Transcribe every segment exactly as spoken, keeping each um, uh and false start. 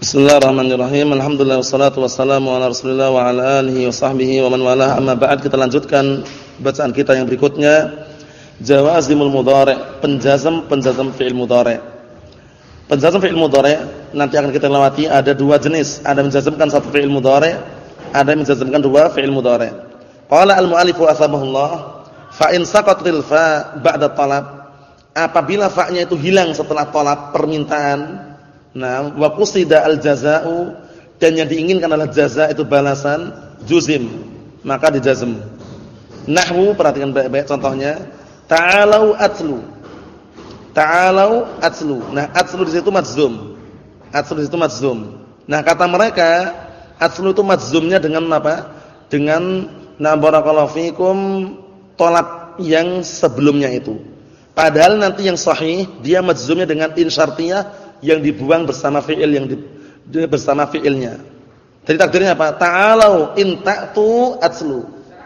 Bismillahirrahmanirrahim. Alhamdulillah wassalatu wassalamu ala Rasulillah wa ala alihi wa sahbihi wa man walah. Amma ba'd, kita lanjutkan bacaan kita yang berikutnya. Jawazimul mudhari', penjazam-penjazam fi'il mudhari'. Penjazam fi'il mudhari' nanti akan kita lewati ada dua jenis. Ada menjazamkan satu fi'il mudhari', ada menjazamkan dua fi'il mudhari'. Qala al-mu'allifu asbahullah, fa in saqatil fa ba'da talab. Apabila fa-nya itu hilang setelah talab, permintaan. Nah, wa qusida al-jazaa'u, dan yang diinginkan adalah jaza itu balasan, juzim, maka dijazm. Nahwu, perhatikan baik-baik contohnya, ta'alau atlu. Ta'alau atlu. Nah, atlu di situ majzum. Atlu di situ majzum. Nah, kata mereka, atlu itu majzumnya dengan apa? Dengan na barakallahu fikum tolak yang sebelumnya itu. Padahal nanti yang sahih dia majzumnya dengan in syartiyah yang dibuang bersama fi'il yang di, bersama fi'ilnya. Jadi takdirnya apa? Ta'alau in ta'tu atslu.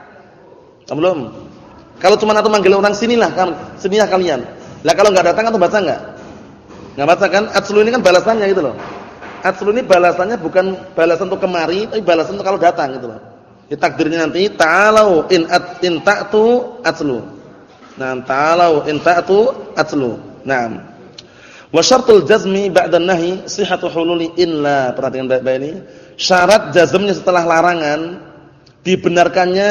Belum. Kalau cuma atau manggil orang sinilah, sinilah kalian. Lah kalau enggak datang atau baca enggak? Enggak baca kan? Atslu ini kan balasannya gitu loh. Atslu ini balasannya bukan balasan untuk kemari, tapi balasan untuk kalau datang gitu loh. Jadi takdirnya nanti ta'alau in at in ta'tu atslu. Nah, ta'alau in ta'tu atslu. Naam. Wa syartul jazmi ba'da nahi sihhatu hululi illa. Perhatikan baik-baik ini. Syarat jazmnya setelah larangan dibenarkannya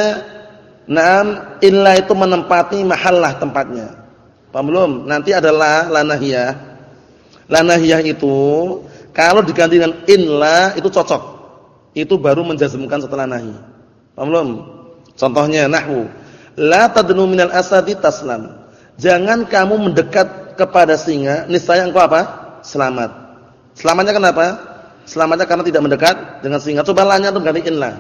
na'am illa itu menempati mahallah tempatnya. Paham belum? Nanti adalah la nahiyah. La nahiyah itu kalau diganti dengan illa itu cocok. Itu baru menjazmkan setelah nahi. Paham belum? Contohnya nahwu. La tadnu minal asadi taslam. Jangan kamu mendekat kepada singa, niscaya engkau apa? Selamat. Selamatnya kenapa? Selamatnya karena tidak mendekat dengan singa. Coba lanya itu ganti inla.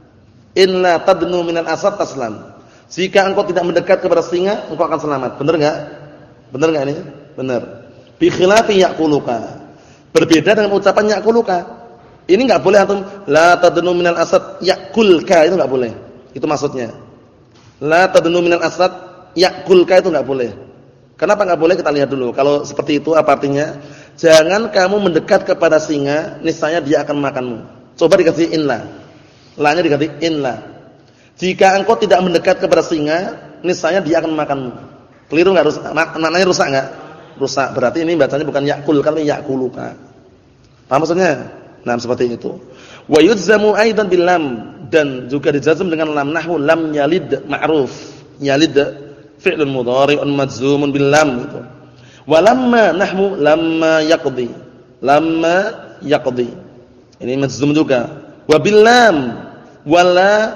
Inla tadnu minal asad taslam. Jika engkau tidak mendekat kepada singa, engkau akan selamat. Benar enggak? Benar enggak ini? Benar. Bi khilafi yaquluka. Berbeda dengan ucapan yaquluka. Ini enggak boleh antum la tadnu minal asad yaqulka, itu enggak boleh. Itu maksudnya. La tadnu minal asad yaqulka itu enggak boleh. Kenapa enggak boleh? Kita lihat dulu. Kalau seperti itu apa artinya? Jangan kamu mendekat kepada singa, niscaya dia akan makanmu. Coba dikasih inla. La-nya diganti inla. Jika engkau tidak mendekat kepada singa, niscaya dia akan makanmu. Keliru enggak? Rusak? Maknanya rusak enggak? Rusak. Berarti ini bacanya bukan yaqul, tapi yaquluka. Paham maksudnya? Nah, seperti itu. Wa yujzamu aidan bil lam, dan juga dijazm dengan lam. Nahwu lam yalid ma'ruf. Yalid fi'lun mudhari'un majzumun bil lam itu. Walamma nahwu lamma yaqdi. Lamma yaqdi. Ini majzum juga. Wa bil lam wala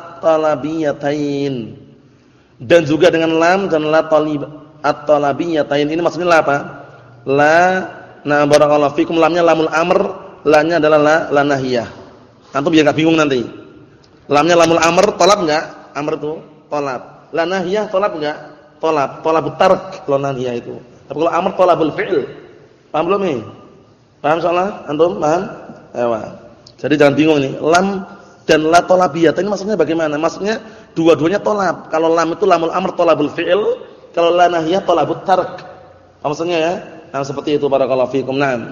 at-talabiyatain. Dan juga dengan lam dan la talib at-talabiyatain. Ini maksudnya la apa? La na barakallahu fikum, lamnya lamul amr, la-nya adalah la, la nahiyah. Antum biar enggak bingung nanti. Lamnya lamul amr, talab enggak? Amr itu talab. La nahiyah tolab enggak? Tolab, tolabut tark kalau nahiyah itu. Tapi kalau amr tolabul fi'il. Paham belum nih? Paham soalnya? Antum paham? Ewa. Jadi jangan bingung nih. Lam dan la tolabiyah ini maksudnya bagaimana? Maksudnya dua-duanya tolab. Kalau lam itu lamul amr tolabul fi'il, kalau la nahiyah tolabut tark. Apa maksudnya ya? Nah, seperti itu barakallahu fikum. Naam.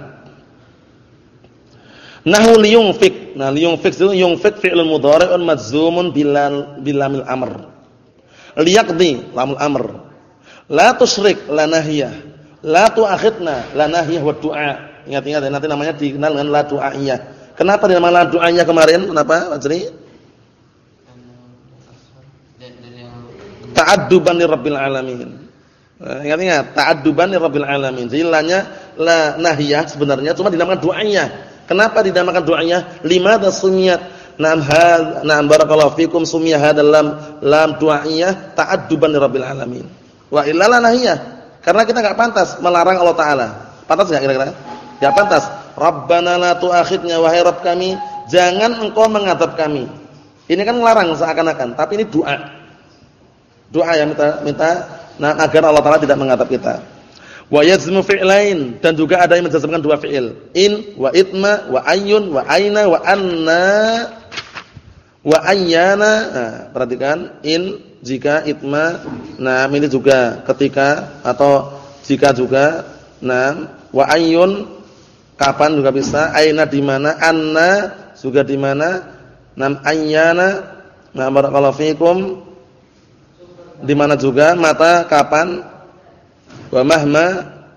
Nahwu liyunfik. Nah, liyunfik itu yunfik fi'lun mudhari'un majzumun bilal bilamil amr. Liyaqdi lamul amr. La tusyrik la nahiyah. La tu'akhidna la nahiyah wa du'a. Ingat-ingat ya, nanti namanya dikenal dengan la du'aiyah. Kenapa dinamakan la du'aiyah kemarin? Kenapa, Pak Jri? Ta'adduban li rabbil alamin. Ingat-ingat, ta'adduban li rabbil alamin. Jadi lanya la nahiyah sebenarnya cuma dinamakan du'aiyah. Kenapa dinamakan du'aiyah? Limadha sumiyat Naam had, naam barakallahu fikum sumiyah hadzal lam lam du'aiyah ta'adduban li rabbil alamin. Wa illa la nahiyah. Karena kita enggak pantas melarang Allah taala. Pantas enggak kira-kira? Ya pantas. Rabbana la tu'akhidna wahai Rabb kami, jangan engkau mengadab kami. Ini kan melarang seakan-akan, tapi ini doa. Doa yang minta minta nah, agar Allah taala tidak mengadab kita. Wa yazmu fi'lain, dan juga ada yang menjazmkan dua fi'il. In wa itma wa ayyun wa aina wa anna wa ayyana. Nah, perhatikan in jika itma, nah ini juga ketika atau jika juga, nah wa ayyun Kapan juga bisa, aina di mana, anna juga di mana, nam ayyana, na barakallahu fikum di mana juga, mata kapan, wa mahma,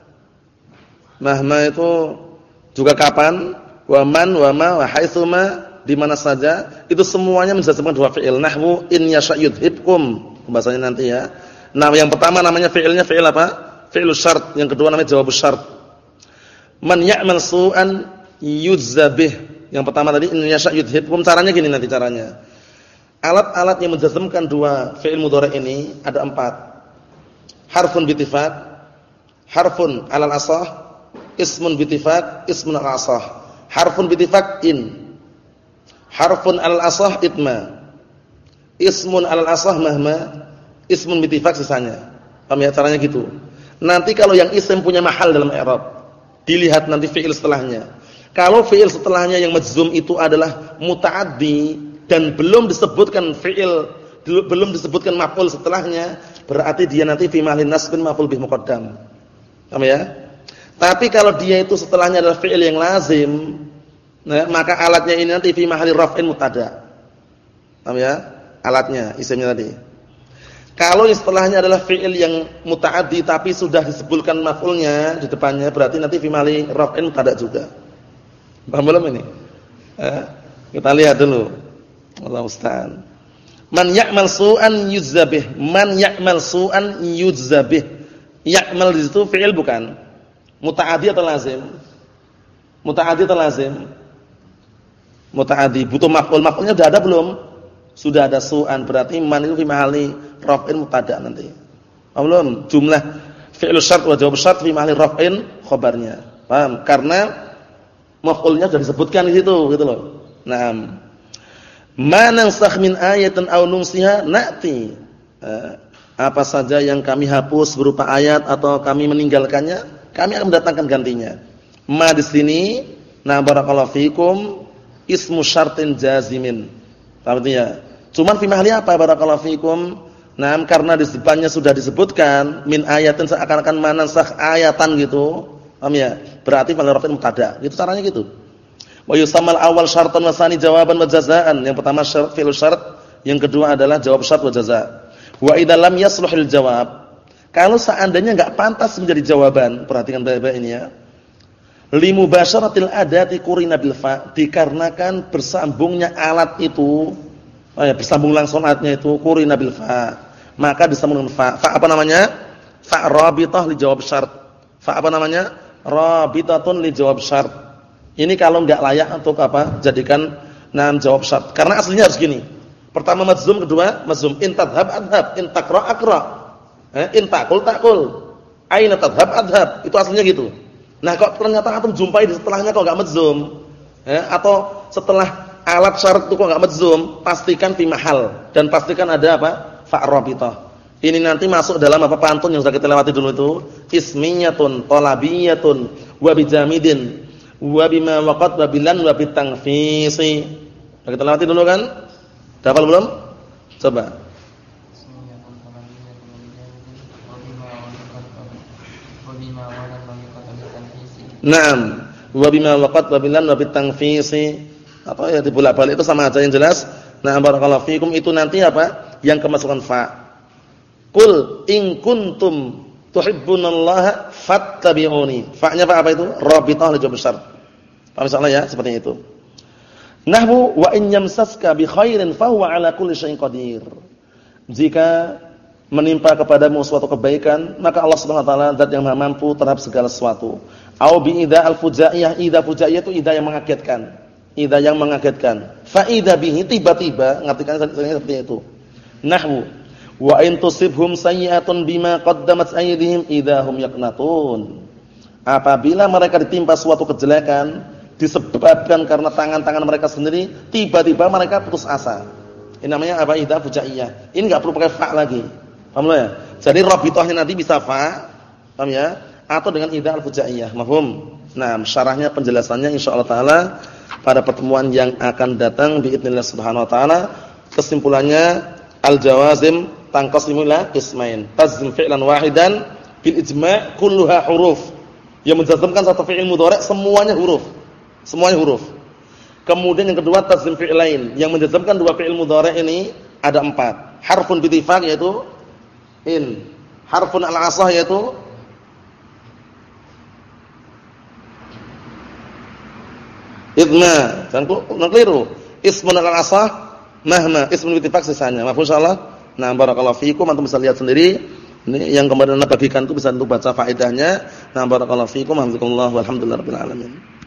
mahma itu juga kapan, wa man wa ma wa haitsuma di mana saja, itu semuanya menjazmkan dua fi'il. Nahwu in yasha yudhibkum, bahasanya nanti ya. Nah, yang pertama namanya fi'ilnya fi'il apa? Fi'ilus syart, yang kedua namanya jawabus syart. Man ya'mal su'an yujza bih. Yang pertama tadi in yasha yudhibkum, caranya gini nanti caranya. Alat-alat yang menjazmkan dua fi'il mudhari' ini ada empat. Harfun bitifaq, harfun 'alal asah, ismun bitifaq, ismun 'alal asah. Harfun bitifaq in. Harfun 'alal asah itma. Ismun 'alal asah mahma, ismun bitifaq sisanya. Paham ya caranya gitu. Nanti kalau yang isim punya mahal dalam i'rab, dilihat nanti fi'il setelahnya. Kalau fi'il setelahnya yang majzum itu adalah muta'addi dan belum disebutkan fi'il, belum disebutkan maf'ul setelahnya, berarti dia nanti fi mahalli nasbin maf'ul bih muqaddam. Paham ya? Tapi kalau dia itu setelahnya adalah fi'il yang lazim, nah, maka alatnya ini nanti fi mahalli raf'in mubtada. Paham ya? Alatnya, isimnya tadi. Kalau setelahnya adalah fi'il yang muta'addi tapi sudah disebutkan maf'ulnya di depannya, berarti nanti fi mahalli raf'in mubtada juga. Paham belum ini? Eh, kita lihat dulu. Allah Ustaz. Man ya'mal su'an yudzabih. Man ya'mal su'an yudzabih. Ya'mal di situ fi'il bukan? Muta'addi atau lazim? Muta'addi atau lazim? Muta'addi. Butuh maf'ul. Maf'ulnya sudah ada belum? Sudah ada su'an. Berarti man itu fi mahalli raf'in mubtada nanti. Paham belum? Jumlah fi'il syart wa jawab syart fi mahalli raf'in khabarnya. Paham? Karena maf'ulnya sudah disebutkan di situ gitu loh. Naam. Ma nansakh min ayatin aw nunsiha na'ti. Apa saja yang kami hapus berupa ayat atau kami meninggalkannya, kami akan mendatangkan gantinya. Ma di sini, na barakallahu fikum, ismu syartin jazimin. Artinya, cuman fi mahli apa barakallahu fikum? Nah, karena di depannya sudah disebutkan min ayatin seakan-akan manansakh ayatan gitu. Paham ya? Berarti fal rafin mubtada. Gitu caranya gitu. Wa yusammal awal syartan wa tsani jawaban wa jazaa'an. Yang pertama syarat fi'il syarat, yang kedua adalah jawab syarat wa jazaa'. Wa idza lam yasluhil jawab. Kalau seandainya enggak pantas menjadi jawaban, perhatikan baik-baik ini ya. Li mubasyaratil adati qurina bil fa, dikarenakan bersambungnya alat itu, oh ya, bersambung langsung alatnya itu qurina bil fa. Maka disambung dengan fa. Fa apa namanya? Fa rabithah li jawab syarat. Fa apa namanya? Rabithatun li jawab syarat. Ini kalau enggak layak untuk apa? Jadikan nam jawab syarat. Karena aslinya harus gini. Pertama majzum, kedua majzum. In tadhhab adhhab, in taqra aqra. Eh, in taqul taqul. Aina tadhhab adhhab. Itu aslinya gitu. Nah, kok ternyata antum jumpai di setelahnya kok enggak majzum. Eh, atau setelah alat syarat itu kok enggak majzum, pastikan fi mahal dan pastikan ada apa? Fa rabithah. Ini nanti masuk dalam apa pantun yang sudah kita lewati dulu itu. Ismiyatun, talabiyatun, wa bijamidin. Wa bima waqat wa bilan wa bitangfisi. Sudah kita lewati dulu kan? Hafal belum? Coba. Naam. Wa bima waqat wa bilan wa bitangfisi. Atau ya dibolak-balik itu sama aja yang jelas. Nah, barakallahu fikum itu nanti apa? Yang kemasukan fa. Qul in kuntum tuhibbunallaha fattabi'uni. Fa-nya fa apa itu? Rabithah li jawab syarat. Paham insyaallah ya, seperti itu. Nahwu wa in yamsaska bi khairin fa huwa 'ala kulli syai'in qadir. Jika menimpa kepadamu suatu kebaikan, maka Allah Subhanahu wa taala zat yang Maha mampu terhadap segala sesuatu. Au bi idza al-fujaiyah, idza fujaiyah itu idza yang mengagetkan. Idza yang mengagetkan. Fa idza bihi tiba-tiba, ngartikan seperti itu. Nahwu wa in tusibhum sayyi'atun bima qaddamat aydihim idahum yaqnatun. Apabila mereka ditimpa suatu kejelekan disebabkan karena tangan-tangan mereka sendiri, tiba-tiba mereka putus asa. Ini namanya apa? Idza fujaiyah. Ini enggak perlu pakai fa lagi. Paham ya? Jadi rabithahnya nanti bisa fa, paham ya? Atau dengan idza al-fujaiyah. Mafhum? Nah, syarahnya penjelasannya insyaallah taala pada pertemuan yang akan datang biidznillah subhanahu wa taala. Kesimpulannya al-jawazim tangqasimu ila qismain. Tazm fi'lan wahidan bil ijma' kulluha huruf Yang menjazmkan satu fi'il mudhari' semuanya huruf. Semuanya huruf. Kemudian yang kedua tadzim fi'lain. Yang menjazmkan dua fi'il mudhari' ini ada empat. Harfun bitifaq yaitu in. Harfun al-'asah yaitu idna. Jangan keliru. Ismun al-'asah mahma. Ismun bitifaq sisanya. Mafhum insyaallah? Nah, barakallahu fiikum, antum bisa lihat sendiri. Ini yang kemudian Anda bagikan itu bisa untuk baca faedahnya. Nah, barakallahu fiikum, alhamdulillah walhamdulillahirabbil alamin.